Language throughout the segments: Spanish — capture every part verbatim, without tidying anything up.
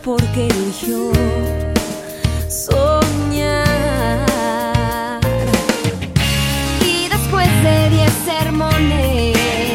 porque eligió soñar. Y después de diez sermones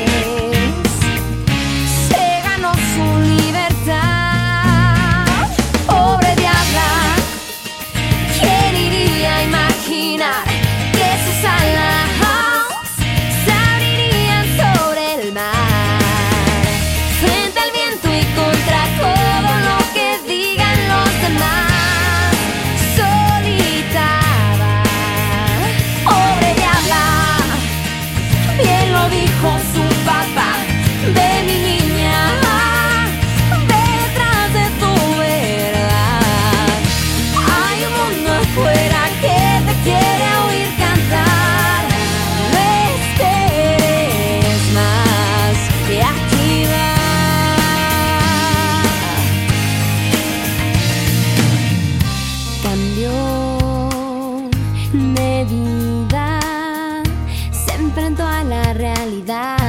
se ganó su libertad. Pobre diabla, ¿quién iría a imaginar que sus alas se abrirían sobre el mar, frente al viento y contra todo lo que digan los demás? Solita va, pobre diabla, bien lo dijo su papá. Ve, mi niña, ve detrás de tu verdad. Hay un mundo afuera que te quiere oír cantar. No esperes más que aquí va. Cambió de vida, se enfrentó a la realidad.